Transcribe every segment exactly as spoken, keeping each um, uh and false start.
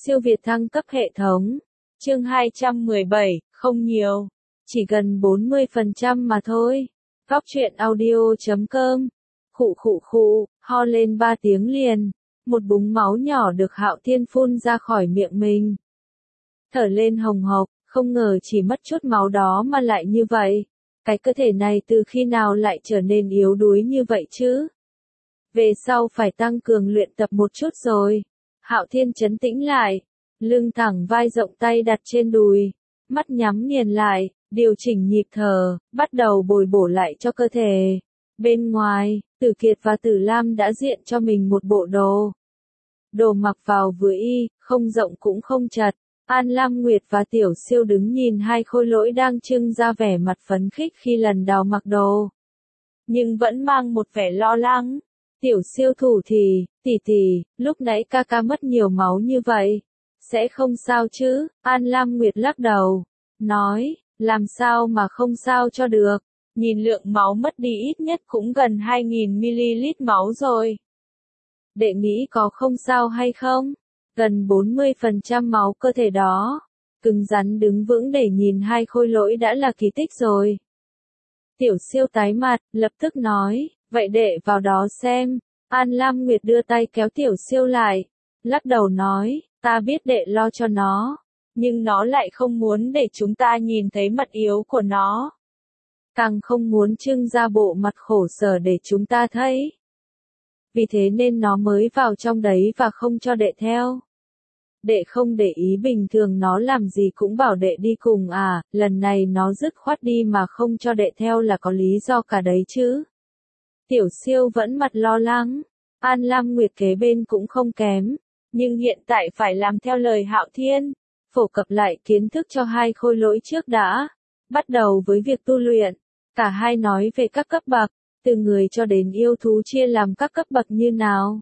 Siêu việt thăng cấp hệ thống. Chương hai trăm mười bảy, không nhiều. Chỉ gần bốn mươi phần trăm mà thôi. Góc truyện audio chấm com. Khụ khụ khụ, ho lên ba tiếng liền. Một búng máu nhỏ được Hạo Thiên phun ra khỏi miệng mình. Thở lên hồng hộc, không ngờ chỉ mất chút máu đó mà lại như vậy. Cái cơ thể này từ khi nào lại trở nên yếu đuối như vậy chứ? Về sau phải tăng cường luyện tập một chút rồi. Hạo Thiên trấn tĩnh lại, lưng thẳng vai rộng tay đặt trên đùi, mắt nhắm nghiền lại, điều chỉnh nhịp thở, bắt đầu bồi bổ lại cho cơ thể. Bên ngoài, Tử Kiệt và Tử Lam đã diện cho mình một bộ đồ. Đồ mặc vào vừa y, không rộng cũng không chật. An Lam Nguyệt và Tiểu Siêu đứng nhìn hai khôi lỗi đang trưng ra vẻ mặt phấn khích khi lần đầu mặc đồ. Nhưng vẫn mang một vẻ lo lắng. Tiểu Siêu thủ thì, tỷ tỷ, lúc nãy ca ca mất nhiều máu như vậy. Sẽ không sao chứ? An Lam Nguyệt lắc đầu. Nói, làm sao mà không sao cho được. Nhìn lượng máu mất đi ít nhất cũng gần hai nghìn mi-li-lít máu rồi. Đệ nghĩ có không sao hay không? Gần bốn mươi phần trăm máu cơ thể đó. Cứng rắn đứng vững để nhìn hai khôi lỗi đã là kỳ tích rồi. Tiểu Siêu tái mặt, lập tức nói, vậy đệ vào đó xem. An Lam Nguyệt đưa tay kéo Tiểu Siêu lại. Lắc đầu nói, ta biết đệ lo cho nó. Nhưng nó lại không muốn để chúng ta nhìn thấy mặt yếu của nó. Càng không muốn trưng ra bộ mặt khổ sở để chúng ta thấy. Vì thế nên nó mới vào trong đấy và không cho đệ theo. Đệ không để ý bình thường nó làm gì cũng bảo đệ đi cùng à, lần này nó dứt khoát đi mà không cho đệ theo là có lý do cả đấy chứ. Tiểu Siêu vẫn mặt lo lắng, An Lam Nguyệt kế bên cũng không kém, nhưng hiện tại phải làm theo lời Hạo Thiên, phổ cập lại kiến thức cho hai khôi lỗi trước đã, bắt đầu với việc tu luyện, cả hai nói về các cấp bậc, từ người cho đến yêu thú chia làm các cấp bậc như nào.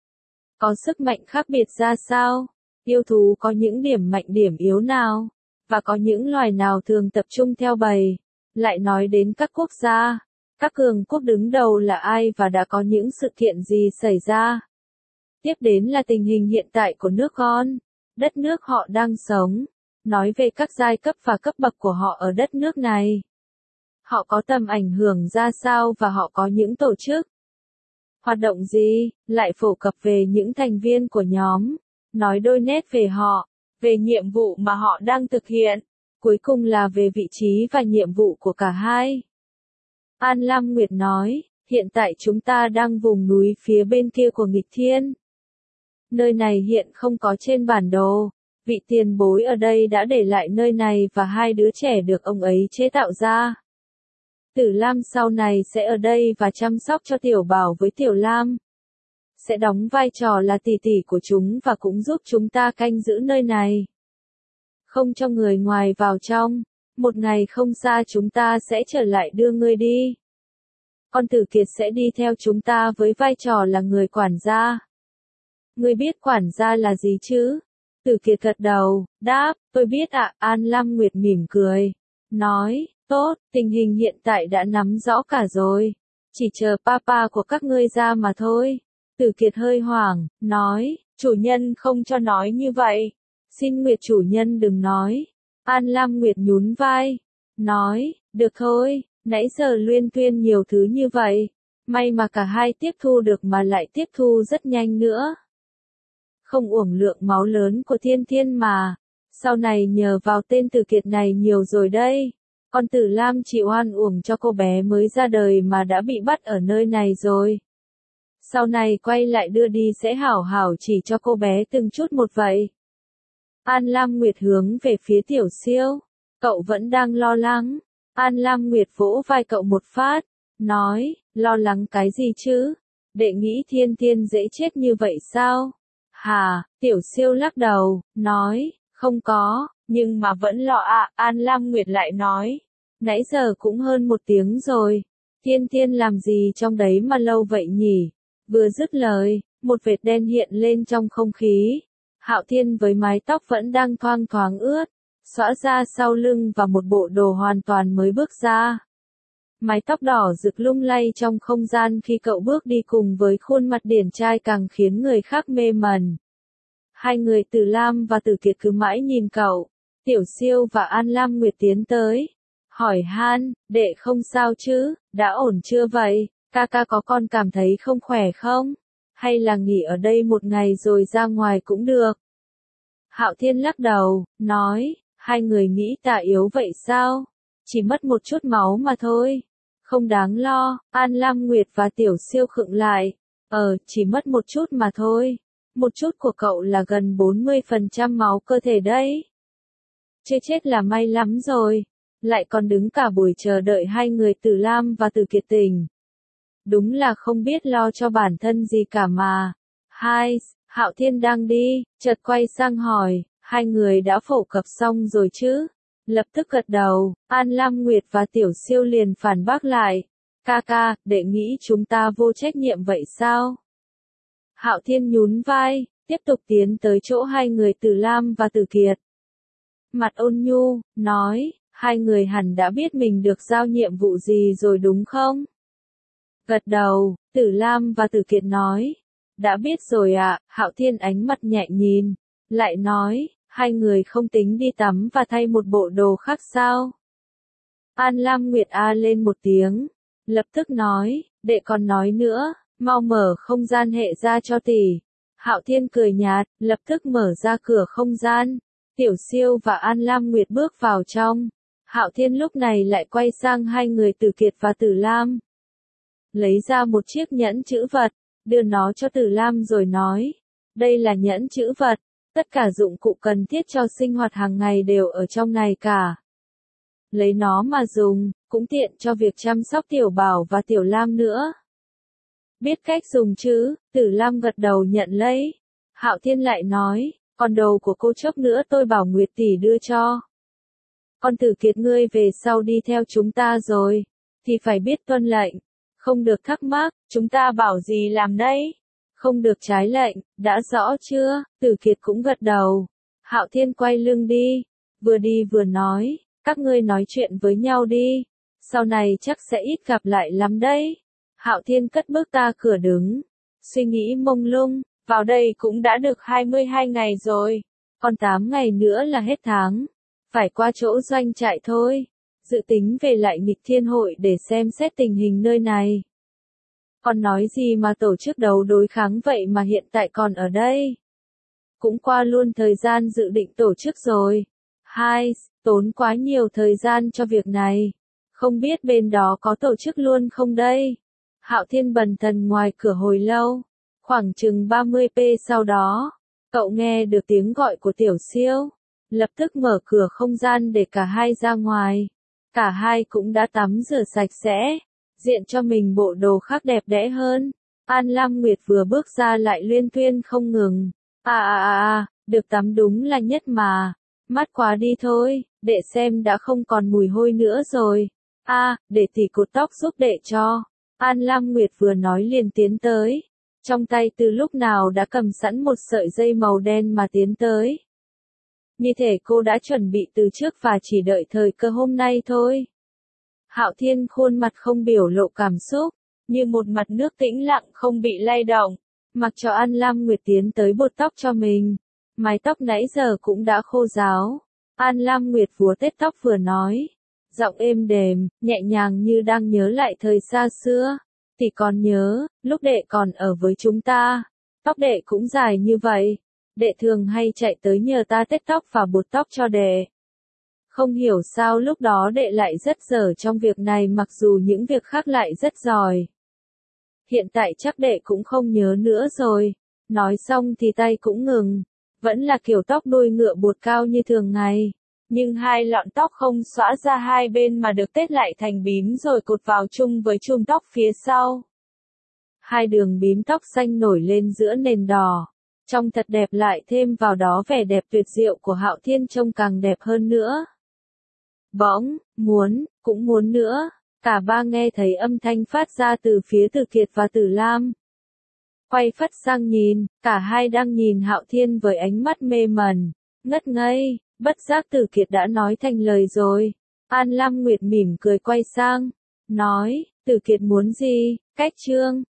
Có sức mạnh khác biệt ra sao? Yêu thú có những điểm mạnh điểm yếu nào? Và có những loài nào thường tập trung theo bầy? Lại nói đến các quốc gia. Các cường quốc đứng đầu là ai và đã có những sự kiện gì xảy ra? Tiếp đến là tình hình hiện tại của nước con, đất nước họ đang sống. Nói về các giai cấp và cấp bậc của họ ở đất nước này. Họ có tầm ảnh hưởng ra sao và họ có những tổ chức. Hoạt động gì, lại phổ cập về những thành viên của nhóm. Nói đôi nét về họ, về nhiệm vụ mà họ đang thực hiện, cuối cùng là về vị trí và nhiệm vụ của cả hai. An Lam Nguyệt nói, hiện tại chúng ta đang vùng núi phía bên kia của nghịch thiên. Nơi này hiện không có trên bản đồ, vị tiền bối ở đây đã để lại nơi này và hai đứa trẻ được ông ấy chế tạo ra. Tử Lam sau này sẽ ở đây và chăm sóc cho Tiểu Bảo với Tiểu Lam. Sẽ đóng vai trò là tỷ tỷ của chúng và cũng giúp chúng ta canh giữ nơi này. Không cho người ngoài vào trong, một ngày không xa chúng ta sẽ trở lại đưa ngươi đi. Con Tử Kiệt sẽ đi theo chúng ta với vai trò là người quản gia. Ngươi biết quản gia là gì chứ? Tử Kiệt gật đầu, đáp, tôi biết ạ. An Lam Nguyệt mỉm cười, nói, tốt, tình hình hiện tại đã nắm rõ cả rồi. Chỉ chờ papa của các ngươi ra mà thôi. Tử Kiệt hơi hoảng, nói, chủ nhân không cho nói như vậy. Xin Nguyệt chủ nhân đừng nói. An Lam Nguyệt nhún vai, nói, được thôi, nãy giờ luyên tuyên nhiều thứ như vậy. May mà cả hai tiếp thu được mà lại tiếp thu rất nhanh nữa. Không uổng lượng máu lớn của Thiên Thiên mà. Sau này nhờ vào tên Tử Kiệt này nhiều rồi đây. Con Tử Lam chỉ oan uổng cho cô bé mới ra đời mà đã bị bắt ở nơi này rồi. Sau này quay lại đưa đi sẽ hảo hảo chỉ cho cô bé từng chút một vậy. An Lam Nguyệt hướng về phía Tiểu Siêu. Cậu vẫn đang lo lắng. An Lam Nguyệt vỗ vai cậu một phát. Nói, lo lắng cái gì chứ? Đệ nghĩ Thiên Thiên dễ chết như vậy sao? Hà, Tiểu Siêu lắc đầu, nói, không có, nhưng mà vẫn lo ạ. À. An Lam Nguyệt lại nói, nãy giờ cũng hơn một tiếng rồi. Thiên Thiên làm gì trong đấy mà lâu vậy nhỉ? Vừa dứt lời, một vệt đen hiện lên trong không khí. Hạo Thiên với mái tóc vẫn đang thoang thoáng ướt, xõa ra sau lưng và một bộ đồ hoàn toàn mới bước ra. Mái tóc đỏ rực lung lay trong không gian khi cậu bước đi cùng với khuôn mặt điển trai càng khiến người khác mê mẩn. Hai người Từ Lam và Từ Kiệt cứ mãi nhìn cậu. Tiểu Siêu và An Lam Nguyệt tiến tới. Hỏi han, đệ không sao chứ, đã ổn chưa vậy, ca ca có con cảm thấy không khỏe không? Hay là nghỉ ở đây một ngày rồi ra ngoài cũng được? Hạo Thiên lắc đầu, nói, hai người nghĩ ta yếu vậy sao? Chỉ mất một chút máu mà thôi. Không đáng lo, An Lam Nguyệt và Tiểu Siêu khựng lại. Ờ, chỉ mất một chút mà thôi. Một chút của cậu là gần bốn mươi phần trăm máu cơ thể đấy. Chưa chết là may lắm rồi. Lại còn đứng cả buổi chờ đợi hai người Từ Lam và Từ Kiệt tỉnh. Đúng là không biết lo cho bản thân gì cả mà. Hai, Hạo Thiên đang đi, chợt quay sang hỏi, hai người đã phổ cập xong rồi chứ? Lập tức gật đầu, An Lam Nguyệt và Tiểu Siêu liền phản bác lại. Ca ca, đệ nghĩ chúng ta vô trách nhiệm vậy sao? Hạo Thiên nhún vai, tiếp tục tiến tới chỗ hai người Từ Lam và Từ Kiệt. Mặt ôn nhu, nói, hai người hẳn đã biết mình được giao nhiệm vụ gì rồi đúng không? Gật đầu, Từ Lam và Từ Kiệt nói. Đã biết rồi ạ, à, Hạo Thiên ánh mặt nhẹ nhìn. Lại nói, hai người không tính đi tắm và thay một bộ đồ khác sao? An Lam Nguyệt a lên một tiếng. Lập tức nói, đệ còn nói nữa, mau mở không gian hệ ra cho tỷ. Hạo Thiên cười nhạt, lập tức mở ra cửa không gian. Tiểu Siêu và An Lam Nguyệt bước vào trong. Hạo Thiên lúc này lại quay sang hai người Từ Kiệt và Từ Lam. Lấy ra một chiếc nhẫn chữ vật, đưa nó cho Từ Lam rồi nói. Đây là nhẫn chữ vật, tất cả dụng cụ cần thiết cho sinh hoạt hàng ngày đều ở trong này cả. Lấy nó mà dùng, cũng tiện cho việc chăm sóc Tiểu Bảo và Tiểu Lam nữa. Biết cách dùng chứ, Từ Lam gật đầu nhận lấy. Hạo Thiên lại nói, còn đồ của cô chốc nữa tôi bảo Nguyệt tỷ đưa cho. Con Từ Kiệt ngươi về sau đi theo chúng ta rồi, thì phải biết tuân lệnh. Không được thắc mắc, chúng ta bảo gì làm đấy. Không được trái lệnh, đã rõ chưa? Từ Kiệt cũng gật đầu. Hạo Thiên quay lưng đi, vừa đi vừa nói, các ngươi nói chuyện với nhau đi. Sau này chắc sẽ ít gặp lại lắm đấy. Hạo Thiên cất bước ra cửa đứng, suy nghĩ mông lung, vào đây cũng đã được hai mươi hai ngày rồi, còn tám ngày nữa là hết tháng, phải qua chỗ doanh trại thôi, dự tính về lại nghịch thiên hội để xem xét tình hình nơi này. Còn nói gì mà tổ chức đấu đối kháng vậy mà hiện tại còn ở đây. Cũng qua luôn thời gian dự định tổ chức rồi. Hai, tốn quá nhiều thời gian cho việc này. Không biết bên đó có tổ chức luôn không đây? Hạo Thiên bần thần ngoài cửa hồi lâu. Khoảng chừng ba mươi phút sau đó, cậu nghe được tiếng gọi của Tiểu Siêu. Lập tức mở cửa không gian để cả hai ra ngoài. Cả hai cũng đã tắm rửa sạch sẽ, diện cho mình bộ đồ khác đẹp đẽ hơn. An Lam Nguyệt vừa bước ra lại luyên thuyên không ngừng. À à à à, được tắm đúng là nhất mà. Mát quá đi thôi, đệ xem đã không còn mùi hôi nữa rồi. A, à, để tỷ cột tóc giúp đệ cho. An Lam Nguyệt vừa nói liền tiến tới. Trong tay từ lúc nào đã cầm sẵn một sợi dây màu đen mà tiến tới. Như thể cô đã chuẩn bị từ trước và chỉ đợi thời cơ hôm nay thôi. Hạo Thiên khuôn mặt không biểu lộ cảm xúc, như một mặt nước tĩnh lặng không bị lay động, mặc cho An Lam Nguyệt tiến tới bột tóc cho mình. Mái tóc nãy giờ cũng đã khô ráo. An Lam Nguyệt vuốt tết tóc vừa nói, giọng êm đềm, nhẹ nhàng như đang nhớ lại thời xa xưa. Tỷ còn nhớ, lúc đệ còn ở với chúng ta, tóc đệ cũng dài như vậy. Đệ thường hay chạy tới nhờ ta tết tóc và bột tóc cho đệ. Không hiểu sao lúc đó đệ lại rất dở trong việc này mặc dù những việc khác lại rất giỏi. Hiện tại chắc đệ cũng không nhớ nữa rồi. Nói xong thì tay cũng ngừng. Vẫn là kiểu tóc đuôi ngựa bột cao như thường ngày. Nhưng hai lọn tóc không xõa ra hai bên mà được tết lại thành bím rồi cột vào chung với chùm tóc phía sau. Hai đường bím tóc xanh nổi lên giữa nền đỏ. Trông thật đẹp, lại thêm vào đó vẻ đẹp tuyệt diệu của Hạo Thiên trông càng đẹp hơn nữa. Bỗng, muốn, cũng muốn nữa, cả ba nghe thấy âm thanh phát ra từ phía Từ Kiệt và Từ Lam. Quay phắt sang nhìn, cả hai đang nhìn Hạo Thiên với ánh mắt mê mẩn, ngất ngây, bất giác Từ Kiệt đã nói thành lời rồi. An Lam Nguyệt mỉm cười quay sang, nói, Từ Kiệt muốn gì, cách trương.